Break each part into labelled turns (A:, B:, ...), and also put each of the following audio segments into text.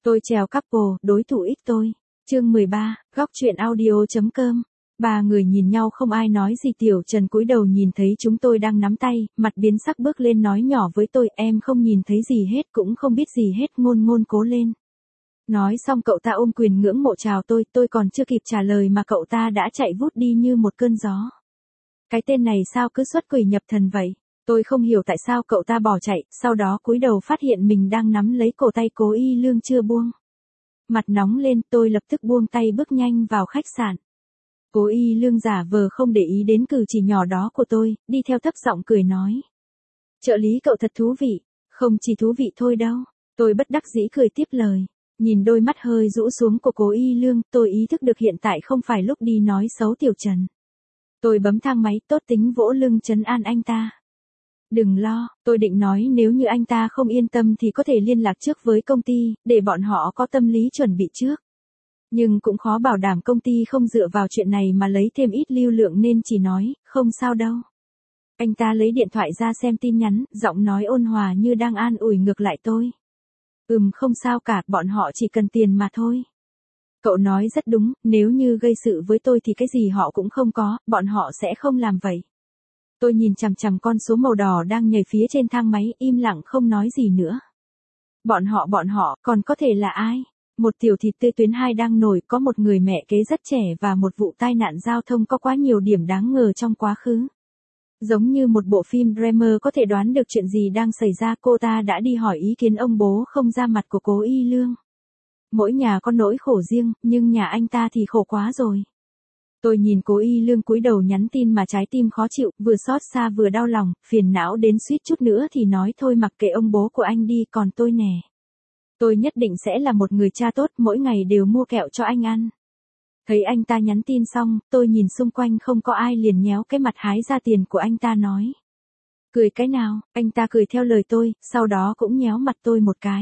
A: Tôi trèo couple, đối thủ ít tôi. Chương 13, góc truyện audio.com. Ba người nhìn nhau không ai nói gì. Tiểu Trần cúi đầu nhìn thấy chúng tôi đang nắm tay, mặt biến sắc bước lên nói nhỏ với tôi, em không nhìn thấy gì hết cũng không biết gì hết, Ngôn cố lên. Nói xong cậu ta ôm quyền ngưỡng mộ chào tôi còn chưa kịp trả lời mà cậu ta đã chạy vút đi như một cơn gió. Cái tên này sao cứ xuất quỷ nhập thần vậy? Tôi không hiểu tại sao cậu ta bỏ chạy, sau đó cúi đầu phát hiện mình đang nắm lấy cổ tay Cố Y Lương chưa buông. Mặt nóng lên, tôi lập tức buông tay bước nhanh vào khách sạn. Cố Y Lương giả vờ không để ý đến cử chỉ nhỏ đó của tôi, đi theo thấp giọng cười nói. Trợ lý cậu thật thú vị, không chỉ thú vị thôi đâu. Tôi bất đắc dĩ cười tiếp lời. Nhìn đôi mắt hơi rũ xuống của Cố Y Lương, tôi ý thức được hiện tại không phải lúc đi nói xấu Tiểu Trần. Tôi bấm thang máy, tốt tính vỗ lưng trấn an anh ta. Đừng lo, tôi định nói nếu như anh ta không yên tâm thì có thể liên lạc trước với công ty, để bọn họ có tâm lý chuẩn bị trước. Nhưng cũng khó bảo đảm công ty không dựa vào chuyện này mà lấy thêm ít lưu lượng nên chỉ nói, không sao đâu. Anh ta lấy điện thoại ra xem tin nhắn, giọng nói ôn hòa như đang an ủi ngược lại tôi. Không sao cả, bọn họ chỉ cần tiền mà thôi. Cậu nói rất đúng, nếu như gây sự với tôi thì cái gì họ cũng không có, bọn họ sẽ không làm vậy. Tôi nhìn chằm chằm con số màu đỏ đang nhảy phía trên thang máy, im lặng không nói gì nữa. Bọn họ, còn có thể là ai? Một tiểu thịt tươi tuyến 2 đang nổi, có một người mẹ kế rất trẻ và một vụ tai nạn giao thông có quá nhiều điểm đáng ngờ trong quá khứ. Giống như một bộ phim drama có thể đoán được chuyện gì đang xảy ra, cô ta đã đi hỏi ý kiến ông bố không ra mặt của Cố Y Lương. Mỗi nhà có nỗi khổ riêng, nhưng nhà anh ta thì khổ quá rồi. Tôi nhìn Cố Y Lương cúi đầu nhắn tin mà trái tim khó chịu, vừa xót xa vừa đau lòng, phiền não đến suýt chút nữa thì nói thôi mặc kệ ông bố của anh đi, còn tôi nè. Tôi nhất định sẽ là một người cha tốt, mỗi ngày đều mua kẹo cho anh ăn. Thấy anh ta nhắn tin xong, tôi nhìn xung quanh không có ai liền nhéo cái mặt hái ra tiền của anh ta nói. Cười cái nào, anh ta cười theo lời tôi, sau đó cũng nhéo mặt tôi một cái.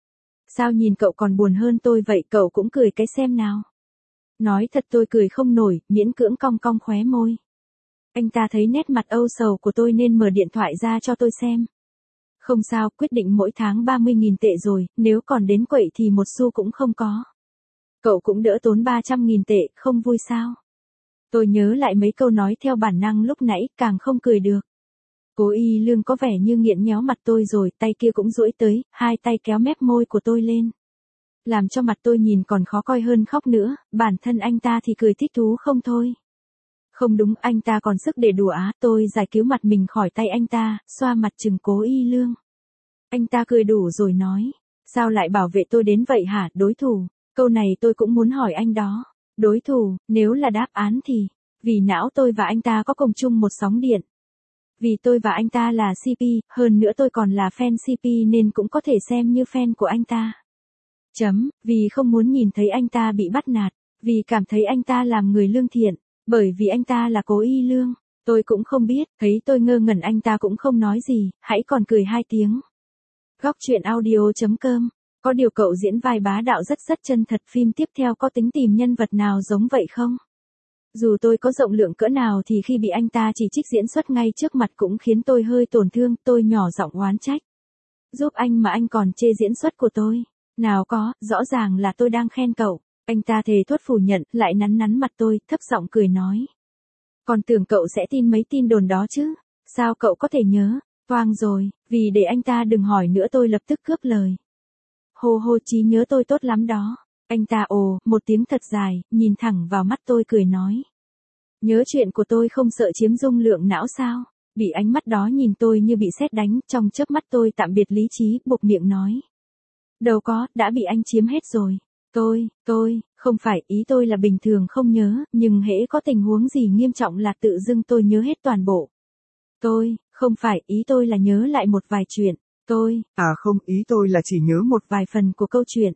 A: Sao nhìn cậu còn buồn hơn tôi vậy, cậu cũng cười cái xem nào. Nói thật tôi cười không nổi, miễn cưỡng cong cong khóe môi. Anh ta thấy nét mặt âu sầu của tôi nên mở điện thoại ra cho tôi xem. Không sao, quyết định mỗi tháng 30.000 tệ rồi, nếu còn đến quậy thì một xu cũng không có. Cậu cũng đỡ tốn 300.000 tệ, không vui sao? Tôi nhớ lại mấy câu nói theo bản năng lúc nãy, càng không cười được. Cố Y Lương có vẻ như nghiện nhéo mặt tôi rồi, tay kia cũng duỗi tới, hai tay kéo mép môi của tôi lên. Làm cho mặt tôi nhìn còn khó coi hơn khóc nữa, bản thân anh ta thì cười thích thú không thôi. Không đúng, anh ta còn sức để đùa á, tôi giải cứu mặt mình khỏi tay anh ta, xoa mặt trừng Cố Y Lương. Anh ta cười đủ rồi nói, sao lại bảo vệ tôi đến vậy hả, đối thủ? Câu này tôi cũng muốn hỏi anh đó. Đối thủ, nếu là đáp án thì, vì não tôi và anh ta có cùng chung một sóng điện. Vì tôi và anh ta là CP, hơn nữa tôi còn là fan CP nên cũng có thể xem như fan của anh ta. Vì không muốn nhìn thấy anh ta bị bắt nạt, vì cảm thấy anh ta làm người lương thiện, bởi vì anh ta là Cố Y Lương. Tôi cũng không biết, thấy tôi ngơ ngẩn anh ta cũng không nói gì, hãy còn cười 2 tiếng. Góc truyện audio.com. Có điều cậu diễn vai bá đạo rất chân thật, phim tiếp theo có tính tìm nhân vật nào giống vậy không? Dù tôi có rộng lượng cỡ nào thì khi bị anh ta chỉ trích diễn xuất ngay trước mặt cũng khiến tôi hơi tổn thương, tôi nhỏ giọng oán trách. Giúp anh mà anh còn chê diễn xuất của tôi. Nào có, rõ ràng là tôi đang khen cậu. Anh ta thề thốt phủ nhận, lại nắn mặt tôi, thấp giọng cười nói. Còn tưởng cậu sẽ tin mấy tin đồn đó chứ? Sao cậu có thể nhớ? Toang rồi, vì để anh ta đừng hỏi nữa tôi lập tức cướp lời. Hô trí nhớ tôi tốt lắm đó. Anh ta ồ, một tiếng thật dài, nhìn thẳng vào mắt tôi cười nói. Nhớ chuyện của tôi không sợ chiếm dung lượng não sao? Bị ánh mắt đó nhìn tôi như bị sét đánh, trong chớp mắt tôi tạm biệt lý trí, buộc miệng nói. Đâu có, đã bị anh chiếm hết rồi. Tôi, không phải, ý tôi là bình thường không nhớ, nhưng hễ có tình huống gì nghiêm trọng là tự dưng tôi nhớ hết toàn bộ. Không phải, ý tôi là nhớ lại một vài chuyện.
B: Không, ý tôi là chỉ nhớ một
A: vài phần của câu chuyện.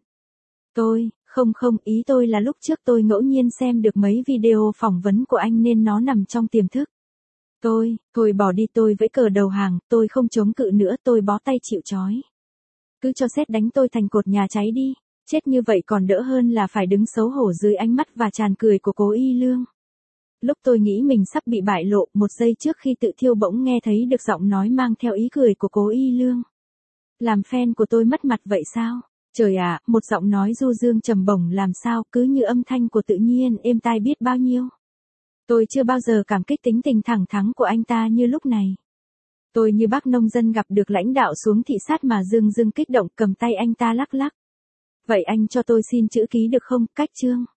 A: Không, ý tôi là lúc trước tôi ngẫu nhiên xem được mấy video phỏng vấn của anh nên nó nằm trong tiềm thức. Thôi bỏ đi, tôi vẫy cờ đầu hàng, tôi không chống cự nữa, tôi bó tay chịu trói. Cứ cho sét đánh tôi thành cột nhà cháy đi, chết như vậy còn đỡ hơn là phải đứng xấu hổ dưới ánh mắt và tràn cười của Cố Y Lương. Lúc tôi nghĩ mình sắp bị bại lộ, một giây trước khi tự thiêu bỗng nghe thấy được giọng nói mang theo ý cười của Cố Y Lương. Làm fan của tôi mất mặt vậy sao? Trời ạ, một giọng nói du dương trầm bổng làm sao cứ như âm thanh của tự nhiên êm tai biết bao nhiêu. Tôi chưa bao giờ cảm kích tính tình thẳng thắn của anh ta như lúc này. Tôi như bác nông dân gặp được lãnh đạo xuống thị sát mà dưng dưng kích động cầm tay anh ta lắc lắc. Vậy anh cho tôi xin chữ ký được không, Cách Trương?